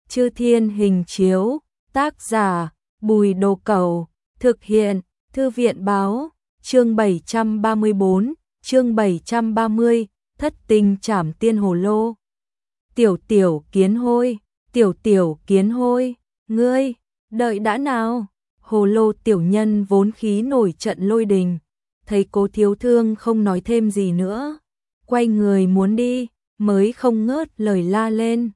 Chư Thiên hình chiếu, tác giả, Bùi Đồ Cẩu, thực hiện, Thư viện báo, chương 734, chương 730, thất tinh trảm tiên hồ lô. Tiểu kiến hôi, ngươi, đợi đã nào. Hồ lô tiểu nhân vốn khí nổi trận lôi đình, thấy Cố Thiếu Thương không nói thêm gì nữa, quay người muốn đi, mới không ngớt lời la lên.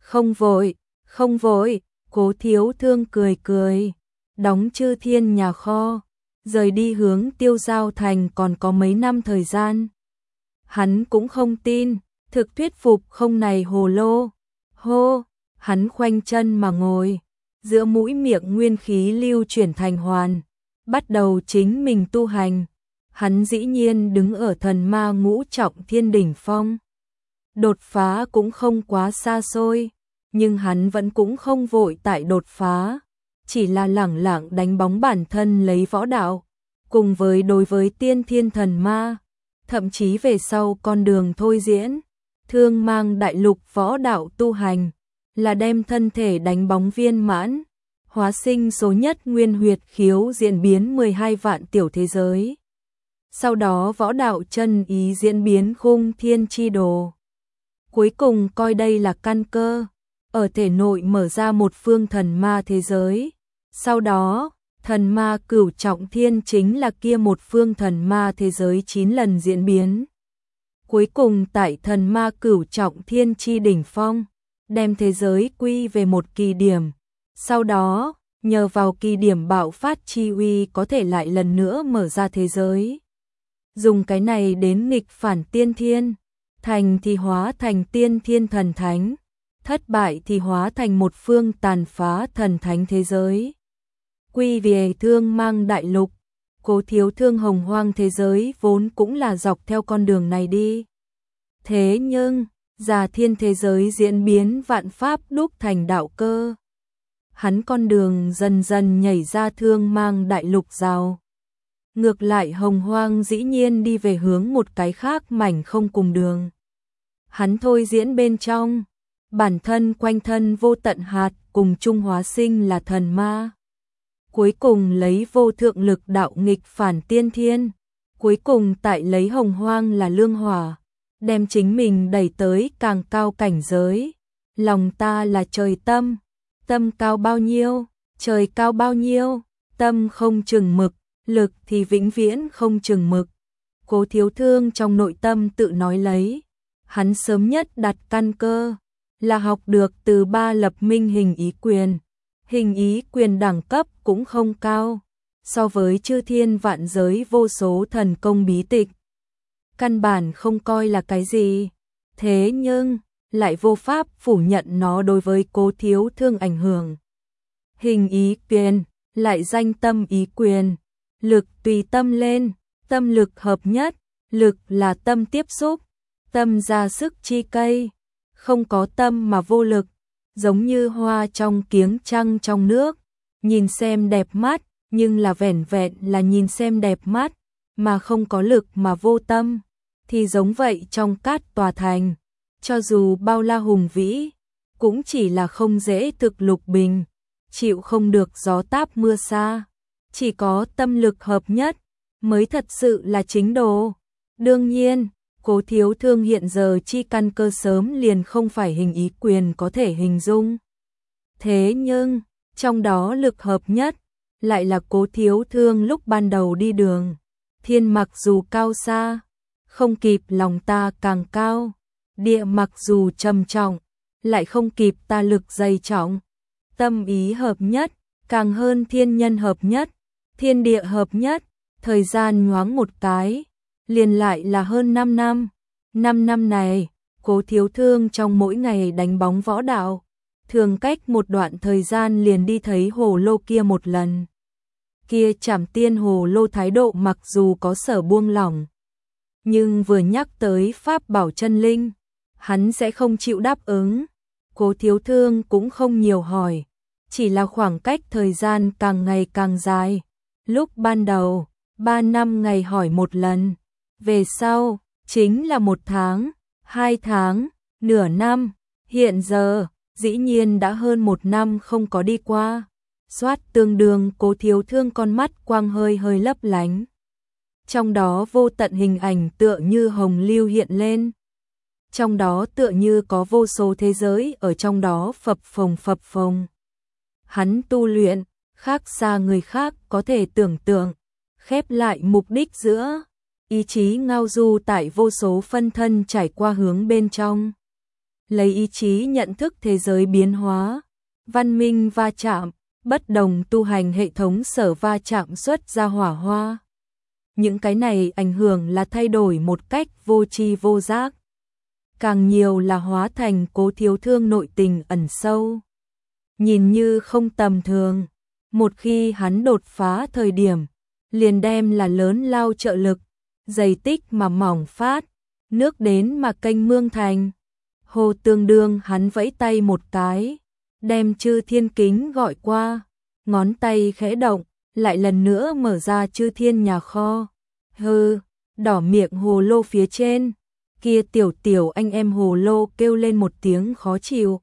Không vội, Cố Thiếu Thương cười cười, đóng Chư Thiên nhà kho, rời đi hướng Tiêu Giao Thành còn có mấy năm thời gian. Hắn cũng không tin, thực thuyết phục không này hồ lô. Hô, hắn khoanh chân mà ngồi, giữa mũi miệng nguyên khí lưu chuyển thành hoàn, bắt đầu chính mình tu hành. Hắn dĩ nhiên đứng ở thần ma ngũ trọng thiên đỉnh phong. Đột phá cũng không quá xa xôi, nhưng hắn vẫn cũng không vội tại đột phá, chỉ là lẳng lặng đánh bóng bản thân lấy võ đạo, cùng với đối với tiên thiên thần ma, thậm chí về sau con đường thôi diễn, Thương Mang đại lục võ đạo tu hành, là đem thân thể đánh bóng viên mãn, hóa sinh số nhất nguyên huyệt khiếu diễn biến 12 vạn tiểu thế giới. Sau đó võ đạo chân ý diễn biến khung thiên chi đồ. Cuối cùng coi đây là căn cơ, ở thể nội mở ra một phương thần ma thế giới. Sau đó, thần ma cửu trọng thiên chính là kia một phương thần ma thế giới 9 lần diễn biến. Cuối cùng tại thần ma cửu trọng thiên chi đỉnh phong, đem thế giới quy về một kỳ điểm. Sau đó, nhờ vào kỳ điểm bạo phát chi uy có thể lại lần nữa mở ra thế giới. Dùng cái này đến nghịch phản tiên thiên, thành thì hóa thành tiên thiên thần thánh, thất bại thì hóa thành một phương tàn phá thần thánh thế giới. Quy về Thương Mang đại lục, Cố Thiếu Thương hồng hoang thế giới vốn cũng là dọc theo con đường này đi. Thế nhưng, già thiên thế giới diễn biến vạn pháp đúc thành đạo cơ. Hắn con đường dần dần nhảy ra Thương Mang đại lục rào. Ngược lại hồng hoang dĩ nhiên đi về hướng một cái khác mảnh không cùng đường. Hắn thôi diễn bên trong, bản thân quanh thân vô tận hạt cùng chung hóa sinh là thần ma. Cuối cùng lấy vô thượng lực đạo nghịch phản tiên thiên, cuối cùng tại lấy hồng hoang là lương hỏa, đem chính mình đẩy tới càng cao cảnh giới. Lòng ta là trời tâm, tâm cao bao nhiêu, trời cao bao nhiêu, tâm không chừng mực, lực thì vĩnh viễn không chừng mực. Cố Thiếu Thương trong nội tâm tự nói lấy, hắn sớm nhất đặt căn cơ, là học được từ ba lập minh hình ý quyền. Hình ý quyền đẳng cấp cũng không cao, so với chư thiên vạn giới vô số thần công bí tịch. Căn bản không coi là cái gì, thế nhưng, lại vô pháp phủ nhận nó đối với Cố Thiếu Thương ảnh hưởng. Hình ý quyền, lại danh tâm ý quyền, lực tùy tâm lên, tâm lực hợp nhất, lực là tâm tiếp xúc, tâm ra sức chi cây, không có tâm mà vô lực. Giống như hoa trong kiếng trăng trong nước, nhìn xem đẹp mắt, nhưng là vẻn vẹn là nhìn xem đẹp mắt, mà không có lực mà vô tâm, thì giống vậy trong cát tòa thành, cho dù bao la hùng vĩ, cũng chỉ là không dễ thực lục bình, chịu không được gió táp mưa xa, chỉ có tâm lực hợp nhất, mới thật sự là chính đồ. Đương nhiên, Cố Thiếu Thương hiện giờ chi căn cơ sớm liền không phải hình ý quyền có thể hình dung. Thế nhưng, trong đó lực hợp nhất, lại là Cố Thiếu Thương lúc ban đầu đi đường. Thiên mặc dù cao xa, không kịp lòng ta càng cao. Địa mặc dù trầm trọng, lại không kịp ta lực dày trọng. Tâm ý hợp nhất, càng hơn thiên nhân hợp nhất, thiên địa hợp nhất, thời gian nhoáng một cái. Liền lại là hơn 5 năm. 5 năm này, Cố Thiếu Thương trong mỗi ngày đánh bóng võ đạo, thường cách một đoạn thời gian liền đi thấy hồ lô kia một lần. Kia Trảm Tiên hồ lô thái độ mặc dù có sở buông lỏng, nhưng vừa nhắc tới pháp bảo chân linh, hắn sẽ không chịu đáp ứng. Cố Thiếu Thương cũng không nhiều hỏi, chỉ là khoảng cách thời gian càng ngày càng dài. Lúc ban đầu, 3 năm ngày hỏi một lần. Về sau, chính là 1 tháng, 2 tháng, nửa năm, hiện giờ, dĩ nhiên đã hơn 1 năm không có đi qua. Soát tương đương Cố Thiếu Thương con mắt quang hơi hơi lấp lánh. Trong đó vô tận hình ảnh tựa như hồng lưu hiện lên. Trong đó tựa như có vô số thế giới ở trong đó phập phồng. Hắn tu luyện, khác xa người khác có thể tưởng tượng, khép lại mục đích giữa, ý chí ngao du tại vô số phân thân trải qua hướng bên trong. Lấy ý chí nhận thức thế giới biến hóa, văn minh va chạm, bất đồng tu hành hệ thống sở va chạm xuất ra hỏa hoa. Những cái này ảnh hưởng là thay đổi một cách vô tri vô giác. Càng nhiều là hóa thành Cố Thiếu Thương nội tình ẩn sâu. Nhìn như không tầm thường, một khi hắn đột phá thời điểm, liền đem là lớn lao trợ lực, dày tích mà mỏng phát, nước đến mà kênh mương thành. Hồ tương đương hắn vẫy tay một cái, đem Chư Thiên Kính gọi qua, ngón tay khẽ động, lại lần nữa mở ra Chư Thiên nhà kho. Hừ, đỏ miệng hồ lô phía trên, kia tiểu anh em hồ lô kêu lên một tiếng khó chịu.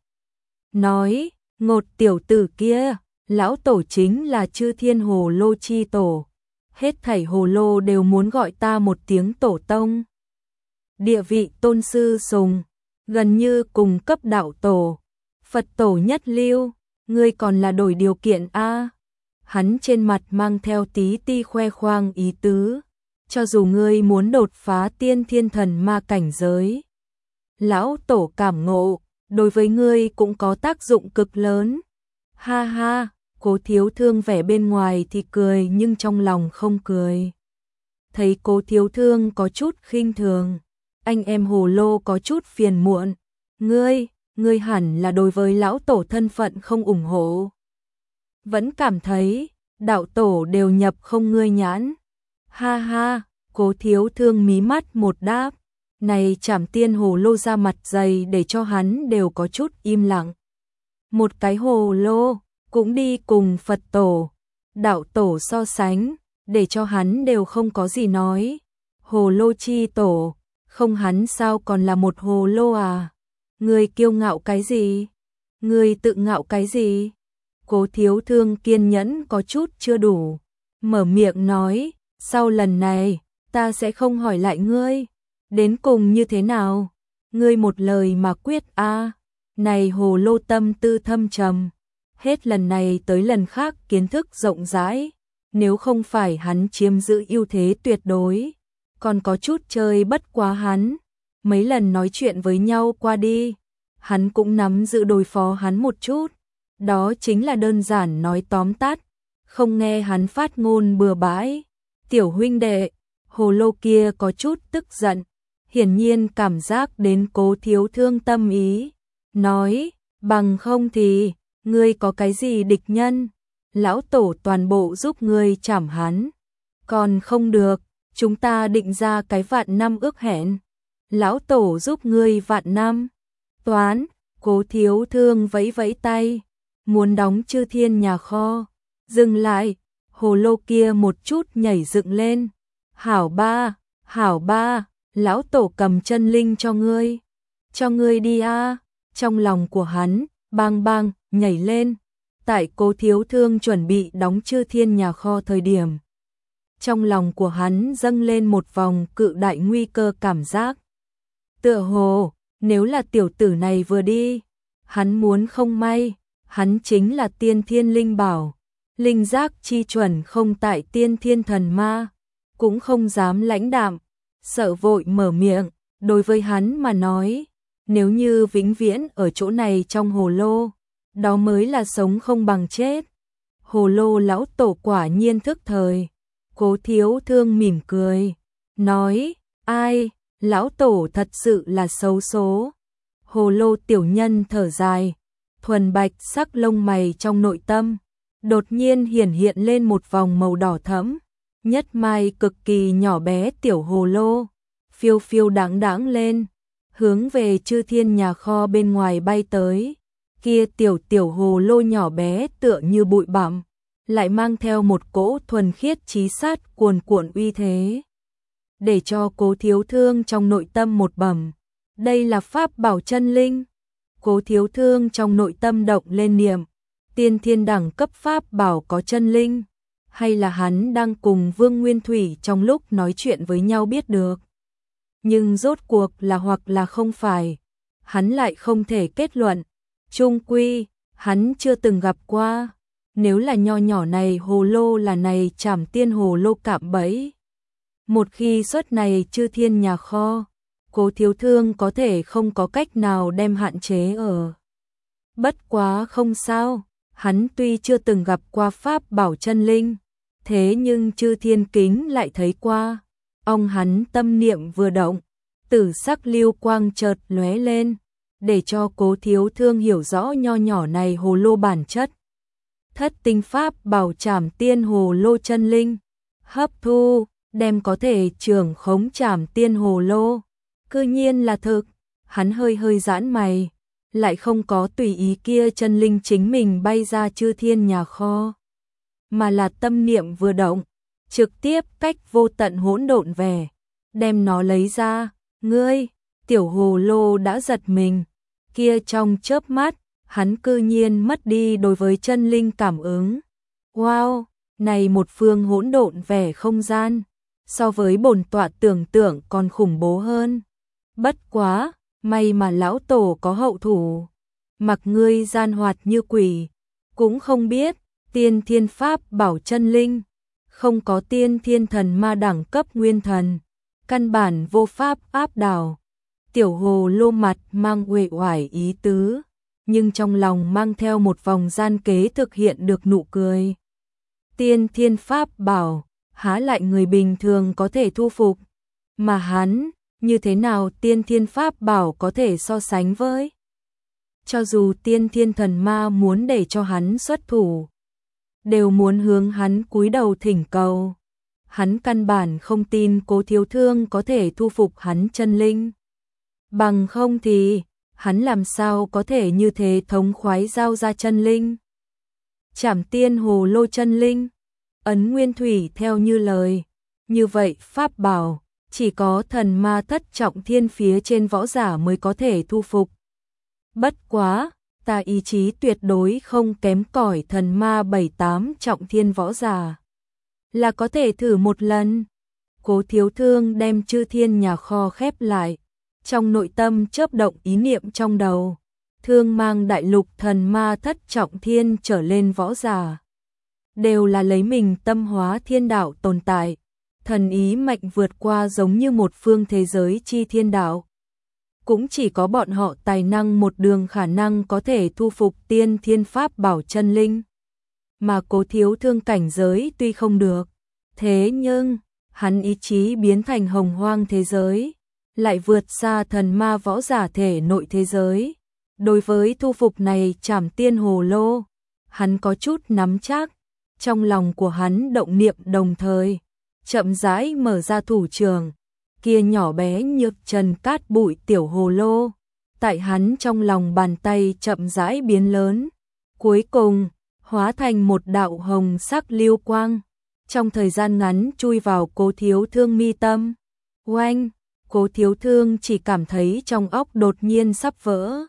Nói, ngột tiểu tử kia, lão tổ chính là Chư Thiên hồ lô chi tổ. Hết thảy hồ lô đều muốn gọi ta một tiếng tổ tông. Địa vị tôn sư sùng, gần như cùng cấp đạo tổ, Phật tổ nhất lưu, ngươi còn là đổi điều kiện a. Hắn trên mặt mang theo tí ti khoe khoang ý tứ, cho dù ngươi muốn đột phá tiên thiên thần ma cảnh giới, lão tổ cảm ngộ, đối với ngươi cũng có tác dụng cực lớn. Ha ha, Cố Thiếu Thương vẻ bên ngoài thì cười nhưng trong lòng không cười. Thấy Cố Thiếu Thương có chút khinh thường, anh em hồ lô có chút phiền muộn. Ngươi hẳn là đối với lão tổ thân phận không ủng hộ. Vẫn cảm thấy, đạo tổ đều nhập không ngươi nhãn. Ha ha, Cố Thiếu Thương mí mắt một đáp. Này Trảm Tiên hồ lô ra mặt dày để cho hắn đều có chút im lặng. Một cái hồ lô, cũng đi cùng Phật tổ, đạo tổ so sánh, để cho hắn đều không có gì nói. Hồ lô chi tổ, không hắn sao còn là một hồ lô à? Ngươi kiêu ngạo cái gì? Ngươi tự ngạo cái gì? Cố Thiếu Thương kiên nhẫn có chút chưa đủ, mở miệng nói, sau lần này, ta sẽ không hỏi lại ngươi, đến cùng như thế nào? Ngươi một lời mà quyết a. Này hồ lô tâm tư thâm trầm, hết lần này tới lần khác kiến thức rộng rãi, nếu không phải hắn chiếm giữ ưu thế tuyệt đối, còn có chút chơi bất quá hắn. Mấy lần nói chuyện với nhau qua đi, hắn cũng nắm giữ đối phó hắn một chút, đó chính là đơn giản nói tóm tắt, không nghe hắn phát ngôn bừa bãi. Tiểu huynh đệ, hồ lô kia có chút tức giận, hiển nhiên cảm giác đến Cố Thiếu Thương tâm ý, nói, bằng không thì, ngươi có cái gì địch nhân, lão tổ toàn bộ giúp ngươi trảm hắn, còn không được, chúng ta định ra cái vạn năm ước hẹn, lão tổ giúp ngươi vạn năm, toán. Cố Thiếu Thương vẫy vẫy tay, muốn đóng Chư Thiên nhà kho, dừng lại, hồ lô kia một chút nhảy dựng lên, hảo ba, lão tổ cầm chân linh cho ngươi đi a. Trong lòng của hắn, bang bang, nhảy lên, tại Cố Thiếu Thương chuẩn bị đóng Chư Thiên nhà kho thời điểm. Trong lòng của hắn dâng lên một vòng cự đại nguy cơ cảm giác. Tựa hồ, nếu là tiểu tử này vừa đi, hắn muốn không may, hắn chính là tiên thiên linh bảo, linh giác chi chuẩn không tại tiên thiên thần ma, cũng không dám lãnh đạm, sợ vội mở miệng, đối với hắn mà nói, nếu như vĩnh viễn ở chỗ này trong hồ lô, đó mới là sống không bằng chết. Hồ lô lão tổ quả nhiên thức thời, Cố Thiếu Thương mỉm cười, nói, ai, lão tổ thật sự là xấu số. Hồ lô tiểu nhân thở dài, thuần bạch sắc lông mày trong nội tâm, đột nhiên hiện lên một vòng màu đỏ thẫm, nhất mai cực kỳ nhỏ bé tiểu hồ lô, phiêu phiêu đáng lên, hướng về Chư Thiên nhà kho bên ngoài bay tới. Kia tiểu hồ lô nhỏ bé tựa như bụi bặm, lại mang theo một cỗ thuần khiết chí sát cuồn cuộn uy thế, để cho Cố Thiếu Thương trong nội tâm một bẩm, đây là pháp bảo chân linh. Cố Thiếu Thương trong nội tâm động lên niệm, tiên thiên đẳng cấp pháp bảo có chân linh, hay là hắn đang cùng Vương Nguyên Thủy trong lúc nói chuyện với nhau biết được. Nhưng rốt cuộc là hoặc là không phải, hắn lại không thể kết luận, chung quy, hắn chưa từng gặp qua, nếu là nho nhỏ này hồ lô là này Trảm Tiên hồ lô cạm bẫy. Một khi xuất này chư thiên nhà kho, Cố Thiếu Thương có thể không có cách nào đem hạn chế ở. Bất quá không sao, hắn tuy chưa từng gặp qua pháp bảo chân linh, thế nhưng chư thiên kính lại thấy qua. Ông hắn tâm niệm vừa động, tử sắc lưu quang chợt lóe lên, để cho Cố Thiếu Thương hiểu rõ nho nhỏ này hồ lô bản chất. Thất tinh pháp bảo Trảm Tiên hồ lô chân linh, hấp thu, đem có thể trưởng khống Trảm Tiên hồ lô. Cư nhiên là thực, hắn hơi giãn mày, lại không có tùy ý kia chân linh chính mình bay ra chư thiên nhà kho, mà là tâm niệm vừa động, trực tiếp cách vô tận hỗn độn về, đem nó lấy ra. Ngươi, tiểu hồ lô đã giật mình, kia trong chớp mắt, hắn cư nhiên mất đi đối với chân linh cảm ứng. Wow, này một phương hỗn độn vẻ không gian, so với bổn tọa tưởng tượng còn khủng bố hơn. Bất quá, may mà lão tổ có hậu thủ, mặc ngươi gian hoạt như quỷ, cũng không biết, tiên thiên pháp bảo chân linh, không có tiên thiên thần ma đẳng cấp nguyên thần, căn bản vô pháp áp đảo. Tiểu hồ lô mặt mang uể oải ý tứ, nhưng trong lòng mang theo một vòng gian kế thực hiện được nụ cười. Tiên thiên pháp bảo, há lại người bình thường có thể thu phục, mà hắn, như thế nào tiên thiên pháp bảo có thể so sánh với? Cho dù tiên thiên thần ma muốn để cho hắn xuất thủ, đều muốn hướng hắn cúi đầu thỉnh cầu. Hắn căn bản không tin Cố Thiếu Thương có thể thu phục hắn chân linh. Bằng không thì, hắn làm sao có thể như thế thống khoái giao ra chân linh. Trảm Tiên hồ lô chân linh, ấn Nguyên Thủy theo như lời, như vậy pháp bảo, chỉ có thần ma thất trọng thiên phía trên võ giả mới có thể thu phục. Bất quá, ta ý chí tuyệt đối không kém cỏi thần ma 7-8 trọng thiên võ giả, là có thể thử một lần. Cố Thiếu Thương đem chư thiên nhà kho khép lại, trong nội tâm chớp động ý niệm trong đầu, Thương Mang đại lục thần ma thất trọng thiên trở lên võ giả, đều là lấy mình tâm hóa thiên đạo tồn tại, thần ý mạnh vượt qua giống như một phương thế giới chi thiên đạo. Cũng chỉ có bọn họ tài năng một đường khả năng có thể thu phục tiên thiên pháp bảo chân linh. Mà Cố Thiếu Thương cảnh giới tuy không được, thế nhưng, hắn ý chí biến thành hồng hoang thế giới, lại vượt xa thần ma võ giả thể nội thế giới. Đối với thu phục này Trảm Tiên hồ lô, hắn có chút nắm chắc, trong lòng của hắn động niệm đồng thời, chậm rãi mở ra thủ trường, kia nhỏ bé nhược trần cát bụi tiểu hồ lô, tại hắn trong lòng bàn tay chậm rãi biến lớn, cuối cùng hóa thành một đạo hồng sắc lưu quang, trong thời gian ngắn chui vào Cố Thiếu Thương mi tâm. Oanh, Cố Thiếu Thương chỉ cảm thấy trong óc đột nhiên sắp vỡ.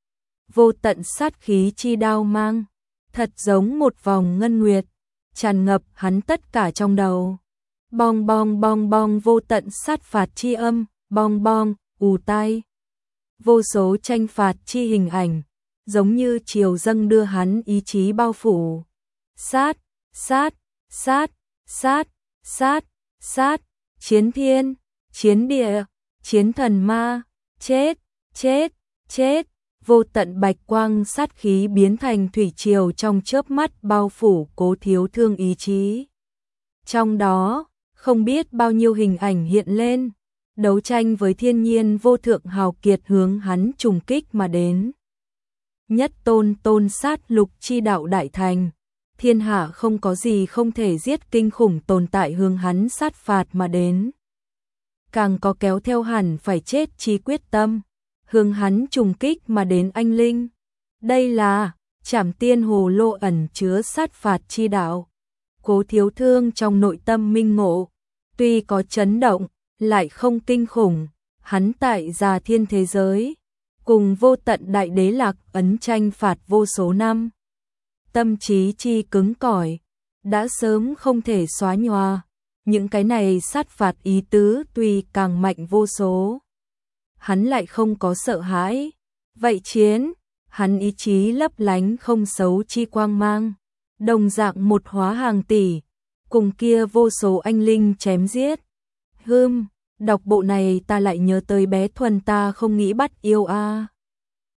Vô tận sát khí chi đao mang, thật giống một vòng ngân nguyệt, tràn ngập hắn tất cả trong đầu. Bong bong bong bong vô tận sát phạt chi âm, bong bong, ù tai. Vô số tranh phạt chi hình ảnh, giống như chiều dâng đưa hắn ý chí bao phủ. Sát, sát, sát, sát, sát, sát, chiến thiên, chiến địa, chiến thần ma, chết, chết, chết. Vô tận bạch quang sát khí biến thành thủy triều trong chớp mắt bao phủ Cố Thiếu Thương ý chí. Trong đó, không biết bao nhiêu hình ảnh hiện lên, đấu tranh với thiên nhiên vô thượng hào kiệt hướng hắn trùng kích mà đến. Nhất tôn tôn sát lục chi đạo đại thành, thiên hạ không có gì không thể giết kinh khủng tồn tại hướng hắn sát phạt mà đến. Càng có kéo theo hẳn phải chết chi quyết tâm, hướng hắn trùng kích mà đến anh linh. Đây là Trảm Tiên hồ lô ẩn chứa sát phạt chi đạo. Cố Thiếu Thương trong nội tâm minh ngộ, tuy có chấn động, lại không kinh khủng, hắn tại Già Thiên thế giới, cùng vô tận đại đế lạc ấn tranh phạt vô số năm. Tâm trí chi cứng cỏi, đã sớm không thể xóa nhòa, những cái này sát phạt ý tứ tuy càng mạnh vô số. Hắn lại không có sợ hãi, vậy chiến, hắn ý chí lấp lánh không xấu chi quang mang, đồng dạng một hóa hàng tỷ, cùng kia vô số anh linh chém giết. Đọc bộ này ta lại nhớ tới bé Thuần ta không nghĩ bắt yêu a.